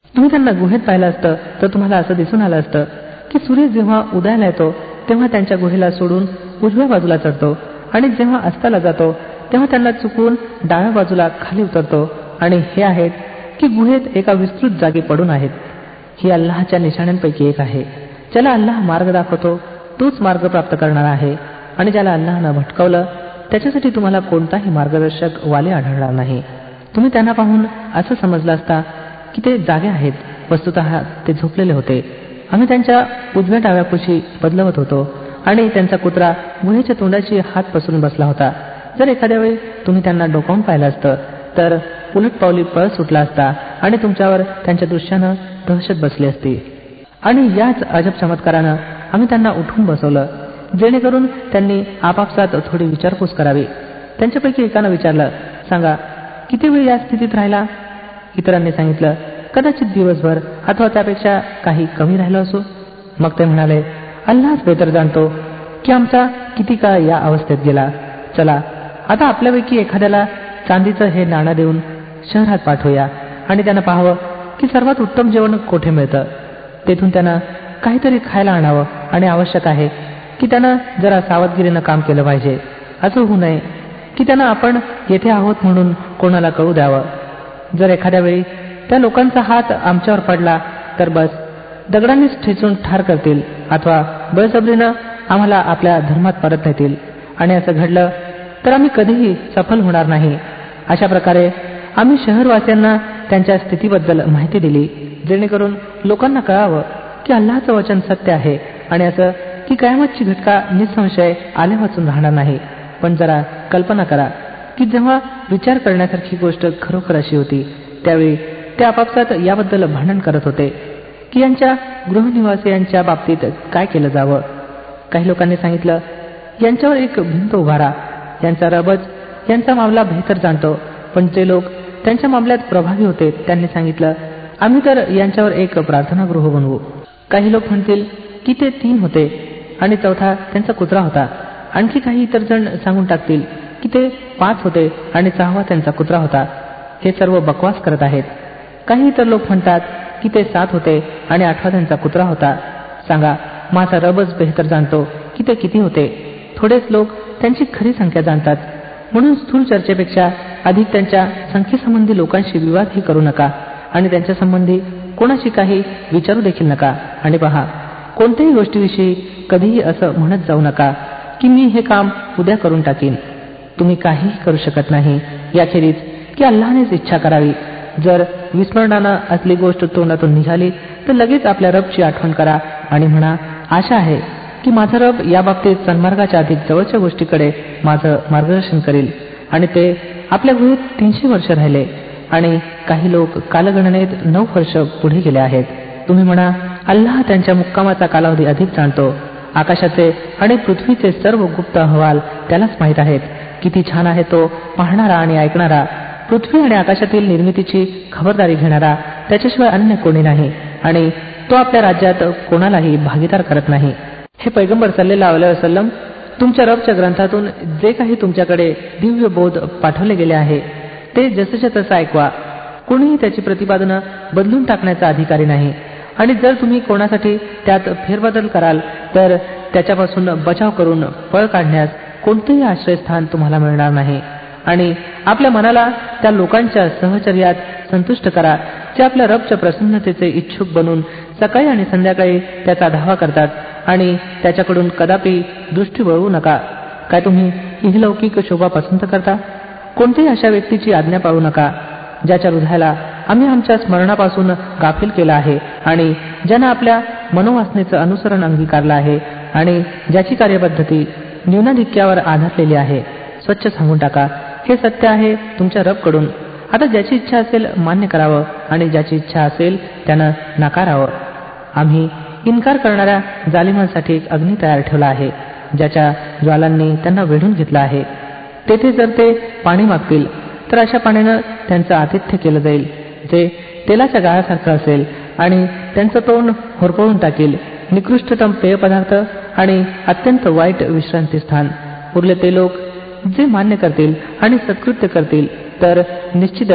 तुम्ही त्यांना गुहेत पाहिलं असतं तर तुम्हाला असं दिसून आलं असतं की सूर्य जेव्हा उदयाला येतो तेव्हा त्यांच्या गुहेला सोडून उजव्या बाजूला चढतो आणि जेव्हा अस्ताला जातो तेव्हा त्यांना चुकवून डाव्या बाजूला खाली उतरतो. आणि हे आहेत की गुहेत एका विस्तृत जागी पडून आहेत. ही अल्लाहच्या निशाण्यांपैकी एक आहे. ज्याला अल्लाह मार्ग दाखवतो तोच मार्ग प्राप्त करणारा आहे. आणि ज्याला अल्लाहनं भटकवलं त्याच्यासाठी तुम्हाला कोणताही मार्गदर्शक वाली आढळणार नाही. तुम्ही त्यांना पाहून असं समजलं असता की ते जागे आहेत, वस्तुतः ते झोपलेले होते. आम्ही त्यांच्या उजव्या डाव्या कुशी बदलवत होतो आणि त्यांचा कुत्रा गुहेच्या तोंडाशी हात पसरून बसला होता. जर एखाद्या वेळी तुम्ही त्यांना डोकावून पाहिलं असतं तर उलट पावली पळ सुटला असता आणि तुमच्यावर त्यांच्या दृश्यानं दहशत बसली असती. आणि याच अजब चमत्कारानं आम्ही त्यांना उठून बसवलं जेणेकरून त्यांनी आपापसात थोडी विचारपूस करावी. त्यांच्यापैकी एकानं विचारलं, सांगा किती वेळ या स्थितीत राहिला? इतरांनी सांगितलं, कदाचित दिवसभर अथवा त्यापेक्षा काही कमी राहिलो असो. मग ते म्हणाले, अल्लाहच बेहतर जाणतो की आमचा किती काळ या अवस्थेत गेला. चला आता आपल्यापैकी एखाद्याला चांदीचं हे नाणं देऊन शहरात पाठवूया आणि त्यांना पाहावं की सर्वात उत्तम जेवण कोठे मिळतं. तेथून त्यांना काहीतरी खायला आणावं आणि आवश्यक आहे की त्यानं जरा सावधगिरीनं काम केलं पाहिजे. असं होऊ नये की त्यांना आपण येथे आहोत म्हणून कोणाला कळू द्यावं. जर एखाद्या वेळी त्या लोकांचा हात आमच्यावर पडला तर बस दगडांनीच ठेचून ठार करतील अथवा बळजबरीनं आम्हाला आपल्या धर्मात परत नेतील. आणि असं घडलं तर आम्ही कधीही सफल होणार नाही. अशा प्रकारे आम्ही शहरवासियांना त्यांच्या स्थितीबद्दल माहिती दिली जेणेकरून लोकांना कळावं की अल्लाहचं वचन सत्य आहे आणि असं की कयामतची घटका निसंशय आले वाचून राहणार नाही. पण जरा कल्पना करा की जेव्हा विचार करण्यासारखी गोष्ट खरोखर अशी होती त्यावेळी ते आपापसात याबद्दल भांडण करत होते की यांच्या गृहनिवासियांच्या बाबतीत काय केलं जावं. काही लोकांनी सांगितलं, यांच्यावर एक भिंत उभारा, यांचा रबच यांचा मामला बेहतर जाणतो. पण जे लोक त्यांच्या मामल्यात प्रभावी होते त्यांनी सांगितलं, आम्ही तर यांच्यावर एक प्रार्थनागृह बनवू. काही लोक म्हणतील की ते 3 होते आणि चौथा त्यांचा कुत्रा होता. आणखी काही इतर जण सांगून टाकतील की ते 5 होते आणि 6वा त्यांचा कुत्रा होता. हे सर्व बकवास करत आहेत. काही इतर लोक म्हणतात की ते 7 होते आणि 8वा त्यांचा कुत्रा होता. सांगा, माझा रबच बेहतर जाणतो की ते किती होते. थोडेच लोक त्यांची खरी संख्या जाणतात. म्हणून स्थूल चर्चेपेक्षा अधिक त्यांच्या संख्येसंबंधी लोकांशी विवादही करू नका आणि त्यांच्या संबंधी कोणाशी काही विचारू देखील नका. आणि पहा, कोणत्याही गोष्टीविषयी कधीही असं म्हणत जाऊ नका की मी हे काम उद्या करून टाकीन. तुम्ही काहीही करू शकत नाही याखेरीज की अल्लाहनेच इच्छा करावी. जर विस्मरणानं असली गोष्ट तोंडातून निघाली तर लगेच आपल्या रबची आठवण करा आणि म्हणा, आशा आहे की माझा रब या बाबतीत सन्मार्गाच्या अधिक जवळच्या गोष्टीकडे माझं मार्गदर्शन करील. आणि ते आपल्या गुहेत 300 वर्ष राहिले आणि काही लोक कालगणनेत 9 वर्ष पुढे गेले आहेत. तुम्ही म्हणा, अल्लाह त्यांच्या मुक्कामाचा कालावधी अधिक जाणतो. आकाशाचे आणि पृथ्वीचे सर्व गुप्त अहवाल त्यालाच माहीत आहेत. किती छान आहे तो पाहणारा आणि ऐकणारा, पृथ्वी आणि आकाशातील निर्मितीची खबरदारी घेणारा, त्याच्याशिवाय अन्य कोणी नाही. आणि तो आपल्या राज्यात कोणालाही भागीदार करत नाही. हे पैगंबर सल्लल्लाहु अलैहि वसल्लम, तुमच्या रबच्या ग्रंथातून जे काही तुमच्याकडे दिव्य बोध पाठवले गेले आहे ते जसंच्या तसं ऐकवा. कोणीही त्याची प्रतिपादनं बदलून टाकण्याचा अधिकारी नाही. आणि जर तुम्ही कोणासाठी त्यात फेरबदल कराल तर त्याच्यापासून बचाव करून पळ काढण्यास कोणतेही आश्रयस्थान तुम्हाला मिळणार नाही. आणि आपल्या मनाला त्या लोकांच्या सहचर्यात संतुष्ट करा जे आपल्या रबच्या प्रसन्नतेचे इच्छुक बनून सकाळी आणि संध्याकाळी त्याचा धावा करतात आणि त्याच्याकडून कदापि दृष्टी वळवू नका. काय तुम्ही इहलौकिक शोभा पसंत करता? कोणत्याही अशा व्यक्तीची आज्ञा पाळू नका ज्याच्या हृदयाला आम्ही आमच्या स्मरणापासून गाफील केला आहे आणि ज्यानं आपल्या मनोवासनेचं अनुसरण अंगीकारलं आहे आणि ज्याची कार्यपद्धती न्यूनाधिक्यावर आधारलेली आहे. स्वच्छ सांगून टाका, हे सत्य आहे तुमच्या रबकडून. आता ज्याची इच्छा असेल मान्य करावं आणि ज्याची इच्छा असेल त्यानं नाकारावं. आम्ही इन्कार करणाऱ्या जालिमांसाठी एक अग्नी तयार ठेवला आहे ज्याच्या ज्वालांनी त्यांना वेढून घेतलं आहे. तेथे जर ते पाणी मागतील तर अशा पाण्यानं त्यांचं आतिथ्य केलं जाईल जे तेलाच्या गाळासारखं असेल आणि त्यांचं तोंड होरपळून टाकील. निकृष्टतम पेय पदार्थ आणि अत्यंत वाईट विश्रांती स्थान. उरले ते लोक जे मान्य करतील आणि सत्कृत्य करतील तर निश्चितच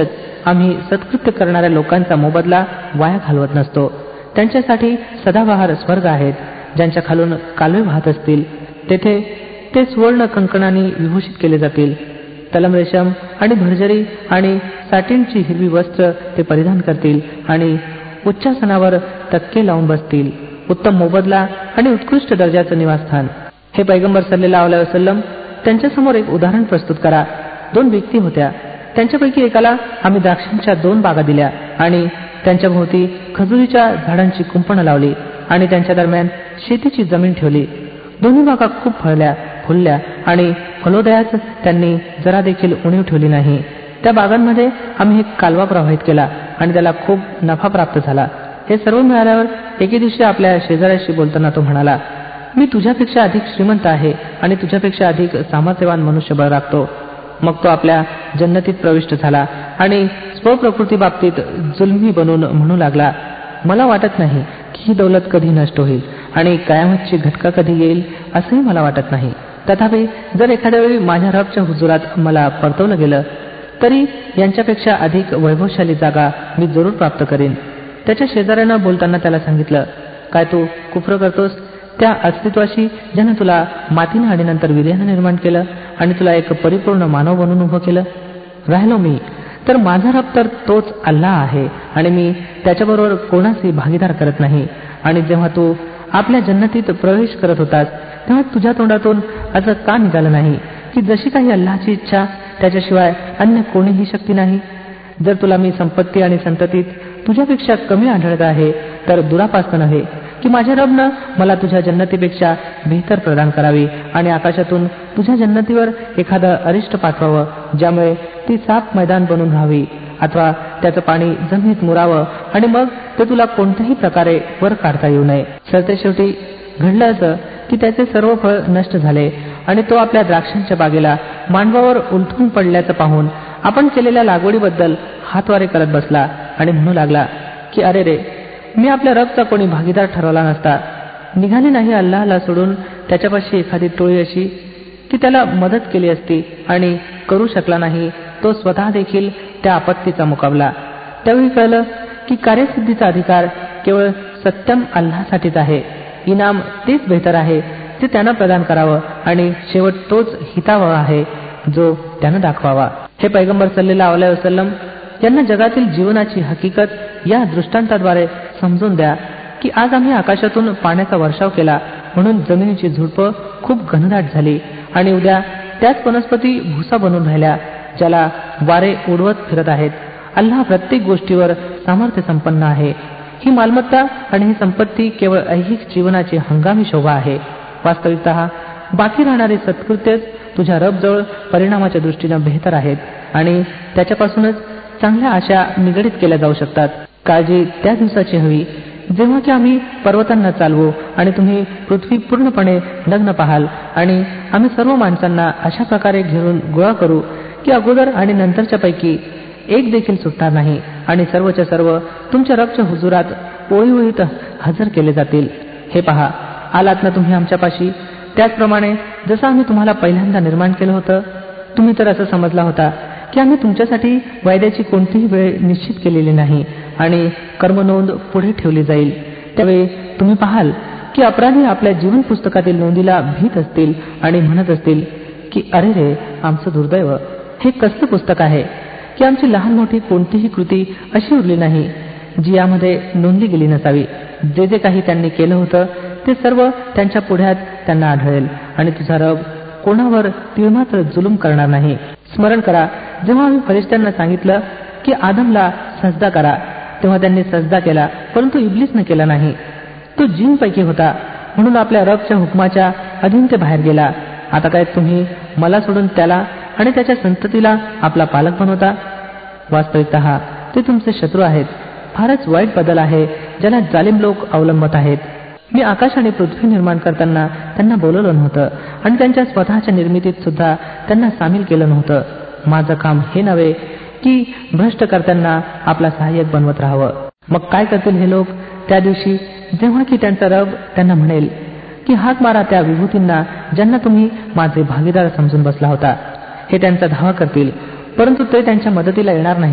आम्ही सत्कृत्य करणाऱ्या लोकांचा मोबदला वाया घालवत नसतो. त्यांच्यासाठी सदाबहार स्वर्ग आहेत, ज्यांच्या खालून कालवे वाहत असतील. तेथे ते सुवर्ण कंकणाने विभूषित केले जातील. तलम रेशम आणि भरजरी आणि साटिनची हिरवी वस्त्र ते परिधान करतील आणि उच्चासनावर तक्के लावून बसतील. उत्तम मोबदला आणि उत्कृष्ट दर्जाचं निवासस्थान. हे पैगंबर सल्लल्लाहु अलैहि वसल्लम, त्यांच्यासमोर एक उदाहरण प्रस्तुत करा. 2 व्यक्ती होत्या. त्यांच्यापैकी एकाला आम्ही द्राक्षांच्या 2 बागा दिल्या आणि त्यांच्या भोवती खजुरीच्या झाडांची कुंपणं लावली आणि त्यांच्या दरम्यान शेतीची जमीन ठेवली. दोन्ही बागा खूप फुलल्या आणि फलोदयात त्यांनी जरा देखील उणीव ठेवली नाही. त्या बागांमध्ये आम्ही एक कालवा प्रवाहित केला आणि त्याला खूप नफा प्राप्त झाला. हे सर्व मिळाल्यावर एके दिवशी आपल्या शेजाऱ्याशी बोलताना तो म्हणाला, मी तुझ्यापेक्षा अधिक श्रीमंत आहे आणि तुझ्यापेक्षा अधिक सामर्थ्यवान मनुष्यबळ राखतो. मग तो आपल्या जन्नतीत प्रविष्ट झाला आणि स्वप्रकृती बाबतीत जुलमी बनून म्हणू लागला, मला वाटत नाही की ही दौलत कधी नष्ट होईल आणि कयामतची घटका कधी येईल असंही मला वाटत नाही. तथापि जर एखाद्या वेळी माझ्या रबच्या हुजुरात मला परतवलं गेलं तरी यांच्यापेक्षा अधिक वैभवशाली जागा मी जरूर प्राप्त करीन. त्याच्या शेजाऱ्यानं बोलताना त्याला सांगितलं, काय तू कुफ्र करतोस त्या अस्तित्वाशी ज्यानं तुला मातीनं आणि नंतर वीर्यानं निर्माण केलं आणि तुला एक परिपूर्ण मानव बनवून उभं केलं? राहिलो मी तर माझा रब तर तोच अल्लाह आहे आणि मी त्याच्याबरोबर कोणाचाही भागीदार करत नाही. आणि जेव्हा तू आपल्या जन्नतीत प्रवेश करत होतास तेव्हा तुझ्या तोंडातून असं का निघालं नाही की जशी काही अल्लाहची इच्छा त्याच्याशिवाय अन्य कोणीही शक्ती नाही? जर तुला मी संपत्ती आणि संततीत तुझ्यापेक्षा कमी आढळत आहे तर दुरापास्त नव्हे की माझ्या रबनं मला तुझ्या जन्नतीपेक्षा बेहतर प्रदान करावी आणि आकाशातून तुझ्या जन्नतीवर एखादं अरिष्ट पाठवावं ज्यामुळे ती साफ मैदान बनून राहावी अथवा त्याचं पाणी जमिनीत मुरावं आणि मग ते तुला कोणत्याही प्रकारे वर काढता येऊ नये. सरतेशेवटी घडलं असं की त्याचे सर्व फळ नष्ट झाले आणि तो आपल्या द्राक्षांच्या बागेला मांडवावर उलथून पडल्याचं पाहून आपण केलेल्या लागवडीबद्दल हातवारे करत बसला आणि म्हणू लागला की अरे रे, मी आपल्या रबचा कोणी भागीदार ठरवला नसता. निघाली नाही अल्लाहला सोडून त्याच्यापाशी एखादी टोळी अशी की त्याला मदत केली असती आणि करू शकला नाही तो स्वतः देखील त्या आपत्तीचा मुकाबला. त्यावेळी कळलं की कार्यसिद्धीचा अधिकार केवळ सत्यम अल्लाहसाठीच आहे. इनाम तेच बेहतर आहे जे त्यानं प्रदान करावं आणि शेवट तोच हितावह आहे जो त्यानं दाखवावा. हे पैगंबर सल्लल्लाहु अलैहि वसल्लम यांना जगातील जीवनाची हकीकत या दृष्टांताद्वारे समजून द्या की आज आम्ही आकाशातून पाण्याचा वर्षाव केला म्हणून जमिनीची झुडपं खूप घनदाट झाली आणि उद्या त्याच वनस्पती भुसा बनून राहिल्या ज्याला वारे उडवत फिरत आहेत. अल्लाह प्रत्येक गोष्टीवर सामर्थ्य संपन्न आहे. ही मालमत्ता आणि ही संपत्ती केवळ ऐहिक जीवनाची हंगामी शोभा आहे. वास्तविकतः बाकी राहणारी सत्कृत्यच तुझ्या रबजवळ परिणामाच्या दृष्टीनं बेहतर आहेत आणि त्याच्यापासूनच चांगल्या आशा निगडीत केल्या जाऊ शकतात. काळजी त्या दिवसाची हवी जेव्हा की आम्ही पर्वतांना चालवू आणि तुम्ही पृथ्वी पूर्णपणे नग्न पाहाल आणि आम्ही सर्व माणसांना अशा प्रकारे घेऊन गोळा करू की अगोदर आणि नंतरच्या पैकी एक देखील सुटणार नाही आणि सर्वच्या सर्व तुमच्या रबच्या हुजुरात ओळीओळीत हजर केले जातील. हे पहा, आलात ना तुम्ही आमच्यापाशी त्याचप्रमाणे जसं आम्ही तुम्हाला पहिल्यांदा निर्माण केलं होतं. तुम्ही तर असं समजला होता की आम्ही तुमच्यासाठी वायद्याची कोणतीही वेळ निश्चित केलेली नाही आणि कर्मनोंद पुढे ठेवली जाईल. त्यावेळी तुम्ही पाहाल की अपराधी आपल्या जीवन पुस्तकातील नोंदीला भीत असतील आणि म्हणत असतील की अरे रे, आमचं दुर्दैव, हे कसलं पुस्तक आहे की आमची लहान मोठी कोणतीही कृती अशी उरली नाही जी यामध्ये नोंदली गेली नसावी. जे जे काही त्यांनी केलं होतं ते सर्व त्यांच्या पुढ्यात त्यांना आढळेल आणि तुझा रब कोणावर तिळमात्र जुलूम करणार नाही. स्मरण करा, जेव्हा आम्ही फरिश्त्यांना सांगितलं की आदमला सजदा करा तेव्हा त्यांनी सजदा केला परंतु इब्लिसनं केला नाही. तो जिनपैकी होता म्हणून आपल्या रबच्या हुकमाच्या अधीन ते बाहेर गेला. आता काय तुम्ही मला सोडून त्याला आणि त्याच्या संततीला आपला पालक बनवता? वास्तविकतः ते तुमचे शत्रू आहेत. फारच वाईट बदल आहे ज्याला जालिम लोक अवलंबत आहेत. मी आकाश आणि पृथ्वी निर्माण करताना त्यांना बोलवलं नव्हतं आणि त्यांच्या स्वतःच्या निर्मितीत सुद्धा त्यांना सामील केलं नव्हतं. माझं काम हे नव्हे की भ्रष्टकर्त्यांना आपला सहाय्यक बनवत राहावं. मग काय करतील हे लोक त्या दिवशी जेव्हा की त्यांचा रब त्यांना म्हणेल की हाक मारा त्या विभूतींना ज्यांना तुम्ही माझे भागीदार समजून बसला होता. हे त्यांचा धावा करतील परंतु ते त्यांच्या मदतीला येणार नाहीत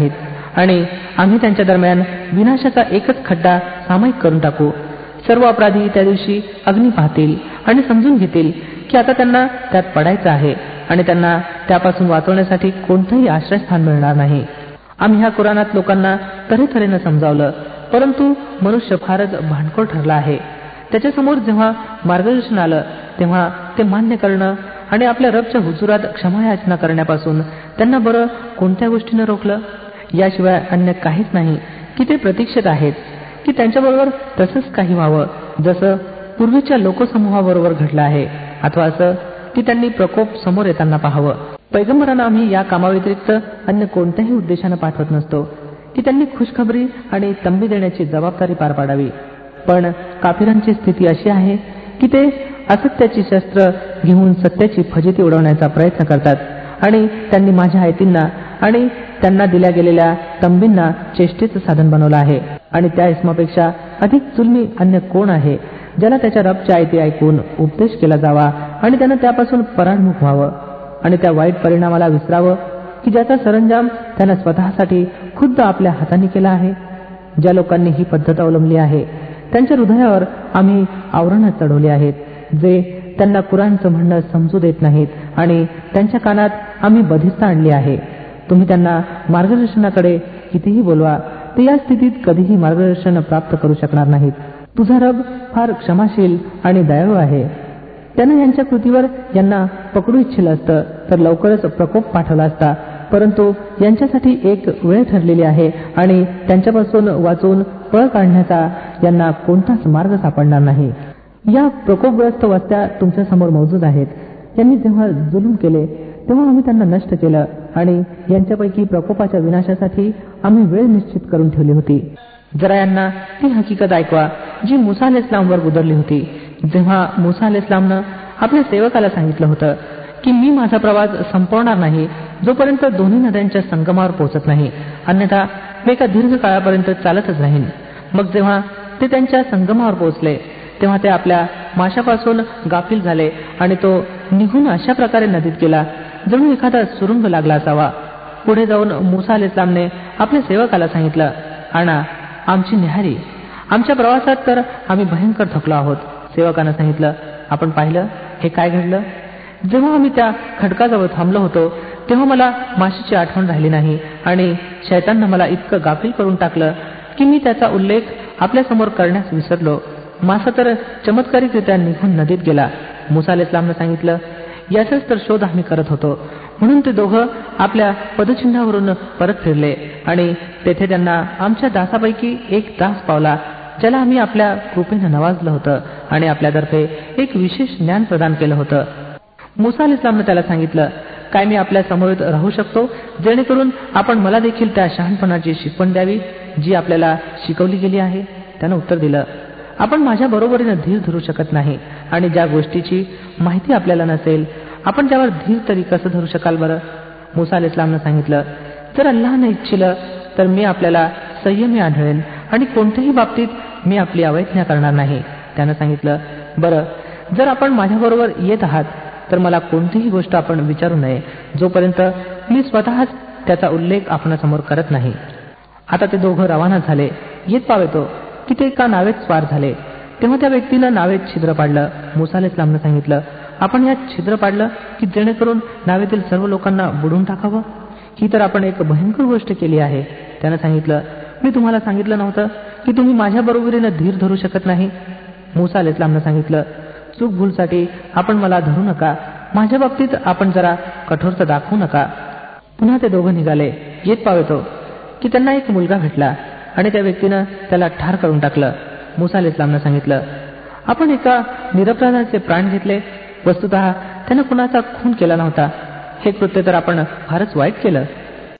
आणि आम्ही त्यांच्या दरम्यान विनाशाचा एकच खड्डा सामायिक करून टाकू. सर्व अपराधी त्या दिवशी अग्नी पाहतील आणि समजून घेतील की आता त्यांना त्यात पडायचं आहे आणि त्यांना त्यापासून वाचवण्यासाठी कोणतंही आश्रयस्थान मिळणार नाही. आम्ही ह्या कुराणात लोकांना तऱ्हेतऱ्हेनं समजावलं, परंतु मनुष्य फारच भांडखोर ठरला आहे. त्याच्यासमोर जेव्हा मार्गदर्शन आलं तेव्हा ते मान्य करणं आणि आपल्या रबच्या हुजुरात क्षमायाचना करण्यापासून त्यांना बरं कोणत्या गोष्टीनं रोखलं? याशिवाय अन्य काहीच नाही की ते प्रतीक्षेत आहेत की त्यांच्याबरोबर तसंच काही व्हावं जसं पूर्वीच्या लोकसमूहाबरोबर घडलं आहे, अथवा असं की त्यांनी प्रकोप समोर येताना पाहावं. पैगंबरांना आम्ही या कामाव्यतिरिक्त अन्य कोणत्याही उद्देशानं पाठवत नसतो की त्यांनी खुशखबरी आणि तंबी देण्याची जबाबदारी पार पाडावी. पण काफिरांची स्थिती अशी आहे की ते असत्याची शस्त्र घेऊन सत्याची फजिती उडवण्याचा प्रयत्न करतात आणि त्यांनी माझ्या आयतींना आणि त्यांना दिल्या गेलेल्या तंबींना चेष्टेचं साधन बनवलं आहे. आणि त्या इस्मापेक्षा अधिक जुलमी अन्य कोण आहे ज्याला त्याच्या रबच्या आयती ऐकून उपदेश केला जावा आणि त्यानं त्यापासून पराडमुख व्हावं आणि त्या वाईट परिणामाला विसरावं की ज्याचा सरंजाम त्यानं स्वतःसाठी खुद्द आपल्या हाताने केला आहे. ज्या लोकांनी ही पद्धत अवलंबली आहे त्यांच्या हृदयावर आम्ही आवरणं चढवली आहेत जे त्यांना कुराणचं म्हणणं समजू देत नाहीत आणि त्यांच्या कानात आम्ही बधिरता आणली आहे. तुम्ही त्यांना मार्गदर्शनाकडे कितीही बोलवा ते या स्थितीत कधीही मार्गदर्शन प्राप्त करू शकणार नाहीत. तुझा रब फार क्षमाशील आणि दयाळू आहे. त्यानं यांच्या कृतीवर यांना पकडू इच्छिलं असतं तर लवकरच प्रकोप पाठवला असता, परंतु यांच्यासाठी एक वेळ ठरलेली आहे आणि त्यांच्यापासून वाचून पळ काढण्याचा यांना कोणताच मार्ग सापडणार नाही. या प्रकोपग्रस्त वस्त्या तुमच्या समोर मौजूद आहेत. यांनी जेव्हा जुलूम केले तेव्हा आम्ही त्यांना नष्ट केलं आणि यांच्यापैकी प्रकोपाच्या विनाशासाठी आम्ही वेळ निश्चित करून ठेवली होती. जरा यांना ती हकीकत ऐकवा जी मुसा अलैहिस्सलामवर गुदरली होती. जेव्हा मुसा अलैहिस्सलामनं आपल्या सेवकाला सांगितलं होतं की मी माझा प्रवास संपवणार नाही जोपर्यंत दोन्ही नद्यांच्या संगमावर पोहोचत नाही, अन्यथा मी एका दीर्घ काळापर्यंत चालतच राहीन. मग जेव्हा ते त्यांच्या संगमावर पोहोचले तेव्हा ते आपल्या माशापासून गाफील झाले आणि तो निघून अशा प्रकारे नदीत गेला जणू एखादा सुरुंग लागला असावा. पुढे जाऊन मुसा अलैहिस्सलामने आपल्या सेवकाला सांगितलं, आणा आमची न्याहारी. आमच्या प्रवासात तर आम्ही भयंकर थकलो आहोत. सेवकानं सांगितलं, आपण पाहिलं हे काय घडलं? जेव्हा आम्ही त्या खडकाजवळ थांबलो होतो तेव्हा मला माशीची आठवण राहिली नाही आणि शैताननं मला इतकं गाफील करून टाकलं की मी त्याचा उल्लेख आपल्या समोर करण्यास विसरलो. मासा तर चमत्कारिकरित्या निघून नदीत गेला. मुसा अलैहिस्सलामनं सांगितलं, याचाच तर शोध आम्ही करत होतो. म्हणून ते दोघं आपल्या पदचिन्हावरून परत फिरले आणि तेथे त्यांना आमच्या दासापैकी एक दास पावला ज्याला आम्ही आपल्या कृपेनं नवाजलं होतं आणि आपल्यातर्फे एक विशेष ज्ञान प्रदान केलं होतं. मुसा अलैहिस्सलामनं त्याला सांगितलं, काय मी आपल्या समवेत राहू शकतो जेणेकरून आपण मला देखील त्या शहाणपणाची शिकवण द्यावी जी आपल्याला शिकवली गेली आहे? त्यानं उत्तर दिलं, आपण माझ्या बरोबरीनं धीर धरू शकत नाही आणि ज्या गोष्टीची माहिती आपल्याला नसेल आपण त्यावर धीर तरी कसं धरू शकाल बरं? मुसा अलैहिस्सलामनं सांगितलं, जर अल्लाहनं इच्छिलं तर मी आपल्याला संयमी आढळेन आणि कोणत्याही बाबतीत मी आपली अवैज्ञा करणार नाही. त्यानं सांगितलं, बरं जर आपण माझ्याबरोबर येत आहात तर मला कोणतीही गोष्ट आपण विचारू नये जोपर्यंत मी स्वतःच त्याचा उल्लेख आपणासमोर करत नाही. आता ते दोघं रवाना झाले. येत पावेतो की ते एका नावेत स्वार झाले तेव्हा त्या व्यक्तीनं नावेत छिद्र पाडलं. मुसा अलैहिस्सलामनं सांगितलं, आपण यात छिद्र पाडलं की जेणेकरून नावेतील सर्व लोकांना बुडून टाकावं? ही तर आपण एक भयंकर गोष्ट केली आहे. त्यानं सांगितलं, मी तुम्हाला सांगितलं नव्हतं की तुम्ही माझ्या बरोबरीनं धीर धरू शकत नाही? मुसा अलैहिस्सलामनं सांगितलं, चूक भूलसाठी आपण मला धरू नका. माझ्या बाबतीत आपण जरा कठोरता दाखवू नका. पुन्हा ते दोघं निघाले. येत पावेतो की त्यांना एक मुलगा भेटला आणि त्या व्यक्तीनं त्याला ठार करून टाकलं. मुसा अलैहिस्सलामनं सांगितलं, आपण एका निरपराधाचे प्राण घेतले. वस्तुतः त्यानं कुणाचा खून केला नव्हता. हे कृत्य तर आपण फारच वाईट केलं.